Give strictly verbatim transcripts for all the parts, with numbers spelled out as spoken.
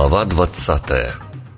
Глава двадцатая.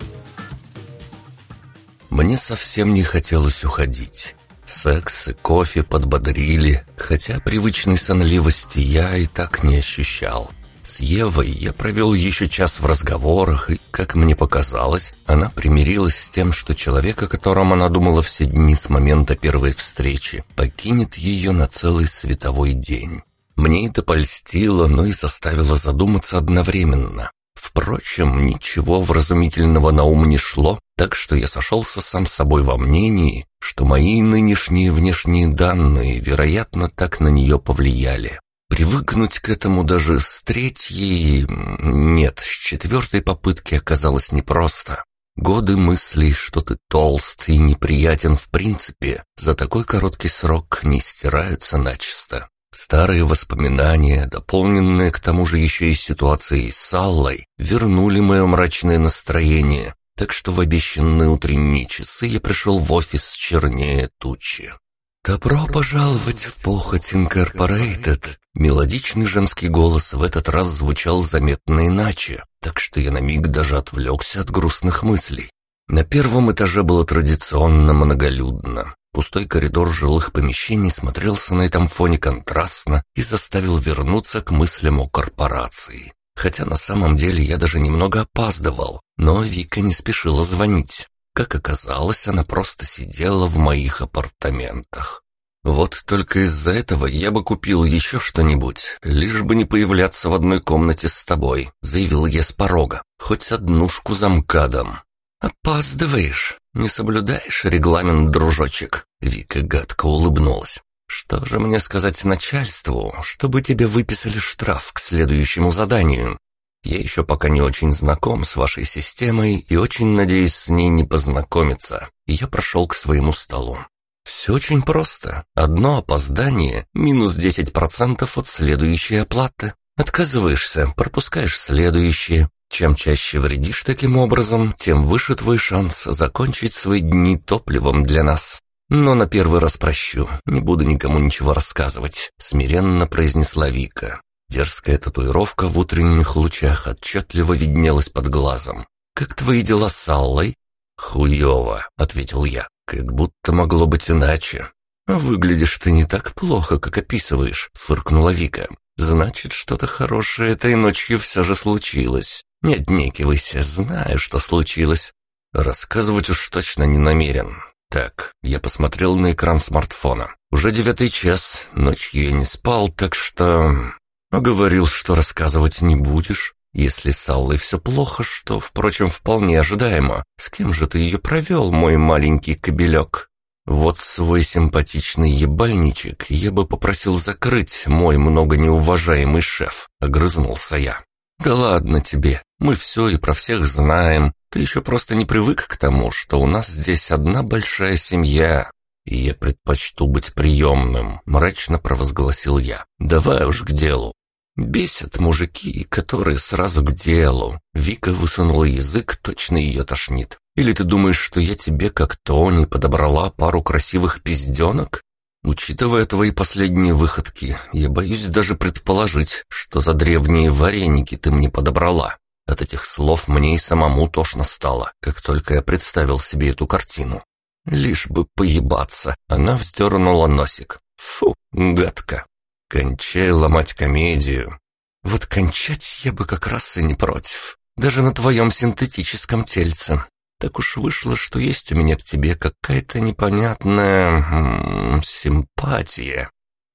Мне совсем не хотелось уходить. Секс и кофе подбодрили, хотя привычной сонливости я и так не ощущал. С Евой я провел еще час в разговорах, и, как мне показалось, она примирилась с тем, что человек, о котором она думала все дни с момента первой встречи, покинет ее на целый световой день. Мне это польстило, но и заставило задуматься одновременно. Впрочем, ничего вразумительного на ум не шло, так что я сошелся сам с собой во мнении, что мои нынешние внешние данные, вероятно, так на нее повлияли. Привыкнуть к этому даже с третьей... Нет, с четвертой попытки оказалось непросто. Годы мыслей, что ты толст и неприятен в принципе, за такой короткий срок не стираются начисто. Старые воспоминания, дополненные к тому же еще и ситуацией с Аллой, вернули мое мрачное настроение, так что в обещанные утренние часы я пришел в офис чернее тучи. «Добро пожаловать в Похоть Инкорпорейтед!» Мелодичный женский голос в этот раз звучал заметно иначе, так что я на миг даже отвлекся от грустных мыслей. На первом этаже было традиционно многолюдно. Пустой коридор жилых помещений смотрелся на этом фоне контрастно и заставил вернуться к мыслям о корпорации. Хотя на самом деле я даже немного опаздывал, но Вика не спешила звонить. Как оказалось, она просто сидела в моих апартаментах. Вот только из-за этого я бы купил еще что-нибудь, лишь бы не появляться в одной комнате с тобой, заявил я с порога, хоть однушку за МКАДом. «Опаздываешь, не соблюдаешь регламент, дружочек?» Вика гадко улыбнулась. «Что же мне сказать начальству, чтобы тебе выписали штраф к следующему заданию? Я еще пока не очень знаком с вашей системой и очень надеюсь с ней не познакомиться». И я прошел к своему столу. «Все очень просто. Одно опоздание – минус десять процентов от следующей оплаты. Отказываешься, пропускаешь следующее. Чем чаще вредишь таким образом, тем выше твой шанс закончить свои дни топливом для нас. Но на первый раз прощу, не буду никому ничего рассказывать», – смиренно произнесла Вика. Дерзкая татуировка в утренних лучах отчетливо виднелась под глазом. «Как твои дела с Аллой?» «Хуёво», — ответил я, — «как будто могло быть иначе». «Выглядишь ты не так плохо, как описываешь», — фыркнула Вика. «Значит, что-то хорошее этой ночью все же случилось. Не отнекивайся, знаю, что случилось». Рассказывать уж точно не намерен. Так, я посмотрел на экран смартфона. Уже девятый час, ночью я не спал, так что... А говорил, что рассказывать не будешь. Если с Аллой все плохо, что, впрочем, вполне ожидаемо. С кем же ты ее провел, мой маленький кобелек? Вот свой симпатичный ебальничек я бы попросил закрыть, мой многонеуважаемый шеф, огрызнулся я. Да ладно тебе, мы все и про всех знаем. Ты еще просто не привык к тому, что у нас здесь одна большая семья. И я предпочту быть приемным, мрачно провозгласил я. Давай уж к делу. Бесят мужики, которые сразу к делу. Вика высунула язык, точно ее тошнит. Или ты думаешь, что я тебе, как Тони, подобрала пару красивых пизденок? Учитывая твои последние выходки, я боюсь даже предположить, что за древние вареники ты мне подобрала. От этих слов мне и самому тошно стало, как только я представил себе эту картину. Лишь бы поебаться, она вздернула носик. Фу, гадко. Кончай ломать комедию. Вот кончать я бы как раз и не против. Даже на твоем синтетическом тельце. Так уж вышло, что есть у меня к тебе какая-то непонятная... М -м, симпатия.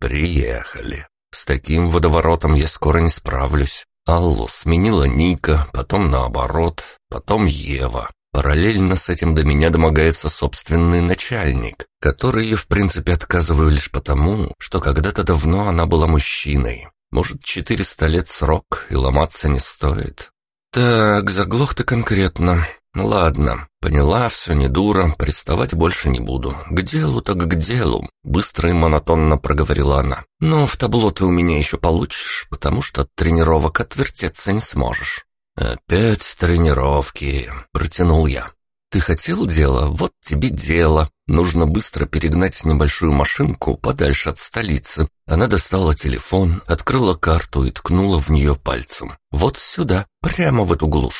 Приехали. С таким водоворотом я скоро не справлюсь. Аллу сменила Ника, потом наоборот, потом Ева. Параллельно с этим до меня домогается собственный начальник, который я в принципе отказываю лишь потому, что когда-то давно она была мужчиной. Может, четыреста лет срок, и ломаться не стоит. Так, заглох ты конкретно. Ладно, поняла, все не дура, приставать больше не буду. К делу так к делу, быстро и монотонно проговорила она. Но в табло ты у меня еще получишь, потому что от тренировок отвертеться не сможешь. «Опять тренировки», — протянул я. «Ты хотел дело? Вот тебе дело. Нужно быстро перегнать небольшую машинку подальше от столицы». Она достала телефон, открыла карту и ткнула в нее пальцем. «Вот сюда, прямо в эту глушь».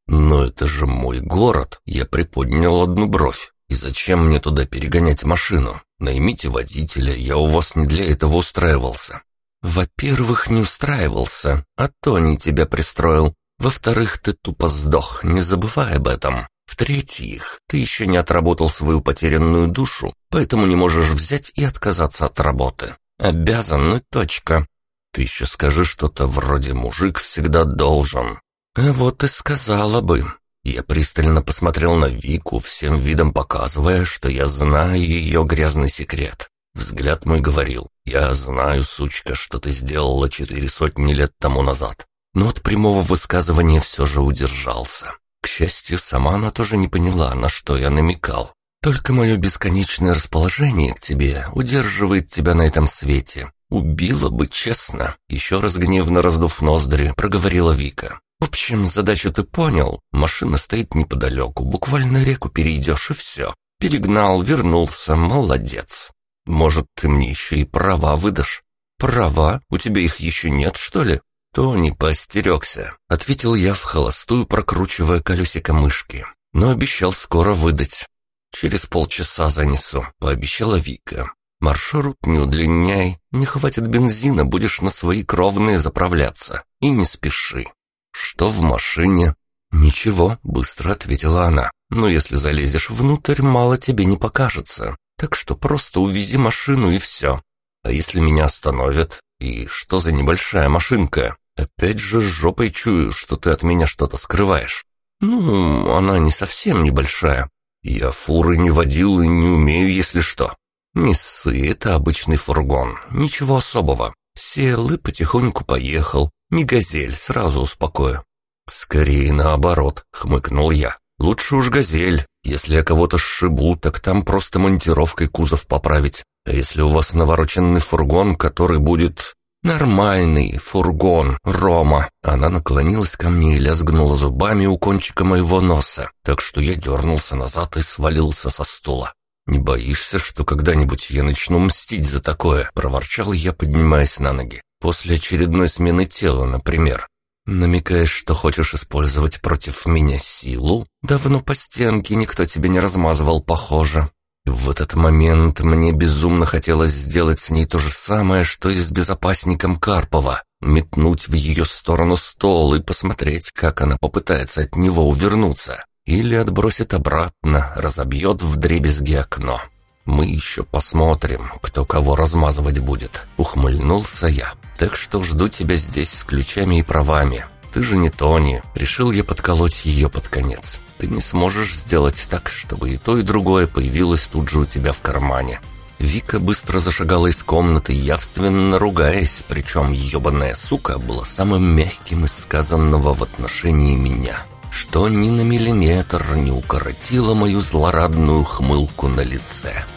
«Но это же мой город!» Я приподнял одну бровь. «И зачем мне туда перегонять машину? Наймите водителя, я у вас не для этого устраивался». «Во-первых, не устраивался, а Тони тебя пристроил. Во-вторых, ты тупо сдох, не забывай об этом. В-третьих, ты еще не отработал свою потерянную душу, поэтому не можешь взять и отказаться от работы. Обязан и точка. Ты еще скажи что-то вроде «мужик всегда должен». А вот и сказала бы». Я пристально посмотрел на Вику, всем видом показывая, что я знаю ее грязный секрет. Взгляд мой говорил: «Я знаю, сучка, что ты сделала четыре сотни лет тому назад». Но от прямого высказывания все же удержался. К счастью, сама она тоже не поняла, на что я намекал. «Только мое бесконечное расположение к тебе удерживает тебя на этом свете. Убила бы, честно», — еще раз гневно раздув ноздри, проговорила Вика. «В общем, задачу ты понял. Машина стоит неподалеку, буквально реку перейдешь и все. Перегнал, вернулся, молодец. Может, ты мне еще и права выдашь?» «Права? У тебя их еще нет, что ли?» «Тони поостерегся», — ответил я в холостую, прокручивая колесико мышки. «Но обещал скоро выдать». «Через полчаса занесу», — пообещала Вика. «Маршрут не удлиняй, не хватит бензина, будешь на свои кровные заправляться. И не спеши». «Что в машине?» «Ничего», — быстро ответила она. «Но если залезешь внутрь, мало тебе не покажется. Так что просто увези машину и все. А если меня остановят? И что за небольшая машинка? Опять же с жопой чую, что ты от меня что-то скрываешь». «Ну, она не совсем небольшая. Я фуры не водил и не умею, если что». «Не ссы, это обычный фургон, ничего особого. Сел и потихоньку поехал. Не газель, сразу успокою». «Скорее наоборот», — хмыкнул я. «Лучше уж газель. Если я кого-то сшибу, так там просто монтировкой кузов поправить. А если у вас навороченный фургон, который будет...» «Нормальный фургон, Рома». Она наклонилась ко мне и лязгнула зубами у кончика моего носа, так что я дернулся назад и свалился со стула. «Не боишься, что когда-нибудь я начну мстить за такое?» — проворчал я, поднимаясь на ноги. «После очередной смены тела, например». «Намекаешь, что хочешь использовать против меня силу? Давно по стенке никто тебе не размазывал, похоже». В этот момент мне безумно хотелось сделать с ней то же самое, что и с безопасником Карпова. Метнуть в ее сторону стол и посмотреть, как она попытается от него увернуться. Или отбросит обратно, разобьет вдребезги окно. «Мы еще посмотрим, кто кого размазывать будет», — ухмыльнулся я. «Так что жду тебя здесь с ключами и правами. Ты же не Тони», — решил я подколоть ее под конец. «Ты не сможешь сделать так, чтобы и то, и другое появилось тут же у тебя в кармане». Вика быстро зашагала из комнаты, явственно ругаясь, причем ебаная сука была самым мягким из сказанного в отношении меня, что ни на миллиметр не укоротило мою злорадную хмылку на лице.